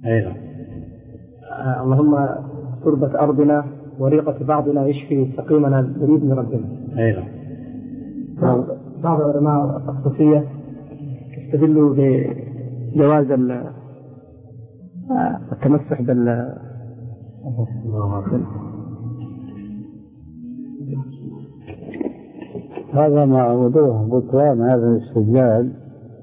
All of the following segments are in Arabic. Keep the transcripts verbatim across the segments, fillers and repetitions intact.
أيضا. آه اللهم تربة أرضنا وريقة بعضنا يشفي سقيمنا نريد من ربنا. أيضا. بعض العلماء الصوفية استدلوا بجواز التمسح بال هذا مع وضوح بطلان هذا الاستدلال،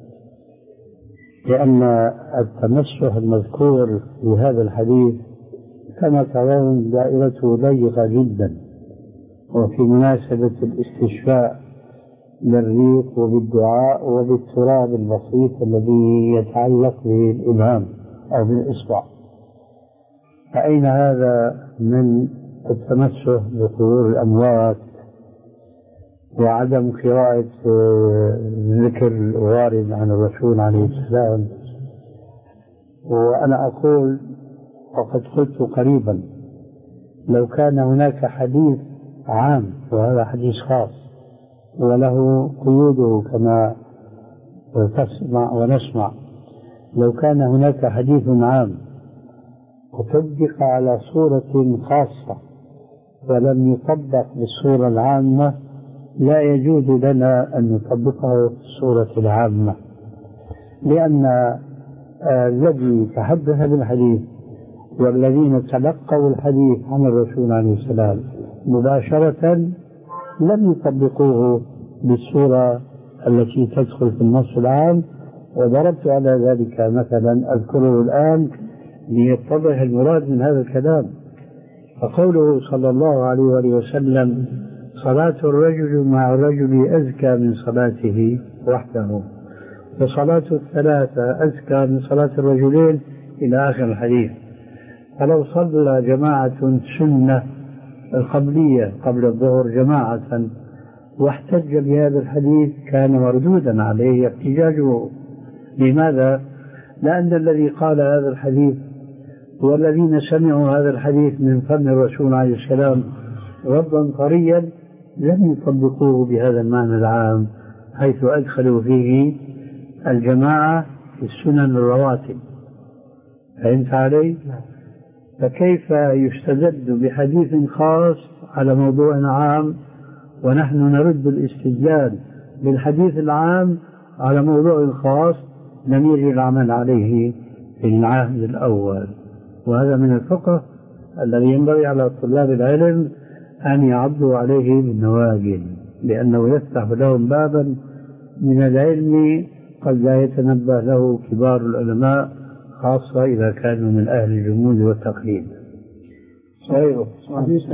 لأن التمسح المذكور في هذا الحديث كما ترون دائرته ضيقة جدا، وفي مناسبة الاستشفاء بالريق وبالدعاء وبالتراب البسيط الذي يتعلق بالإبهام أو بالإصبع. فأين هذا من التمسح بقبور الأموات وعدم قراءة ذكر الوارد عن الرسول عليه السلام؟ وأنا أقول وقد قلت قريبا، لو كان هناك حديث عام وهذا حديث خاص وله قيوده كما تسمع ونسمع، لو كان هناك حديث عام وطبق على صورة خاصة ولم يطبق بالصورة العامة، لا يجوز لنا أن نطبقه في الصورة العامة، لأن الذي تحدث بالحديث والذين تلقوا الحديث عن الرسول عليه السلام مباشرة لم يطبقوه بالصورة التي تدخل في النص العام. وضربت على ذلك مثلا أذكره الآن ليتضح المراد من هذا الكلام. فقوله صلى الله عليه وآله وسلم: صلاة الرجل مع الرجل أزكى من صلاته وحده، وصلاة الثلاثة أزكى من صلاة الرجلين، إلى آخر الحديث. فلو صلى جماعة سنة القبلية قبل الظهر جماعة واحتج بهذا الحديث كان مردودا عليه احتجاجه. لماذا؟ لأن الذي قال هذا الحديث والذين سمعوا هذا الحديث من فم الرسول عليه السلام ردا طريا لم يطبقوه بهذا المعنى العام، حيث أدخلوا فيه الجماعة في السنن الرواتب. فهمت علي؟ فكيف يستدل بحديث خاص على موضوع عام ونحن نرد الاستدلال بالحديث العام على موضوع خاص لم يجري العمل عليه في العهد الأول؟ وهذا من الفقه الذي ينبغي على طلاب العلم أن يعضوا عليه بالنواجذ، لأنه يفتح لهم بابا من العلم قد لا يتنبه له كبار العلماء، خاصة إذا كانوا من أهل الجمود والتقليد.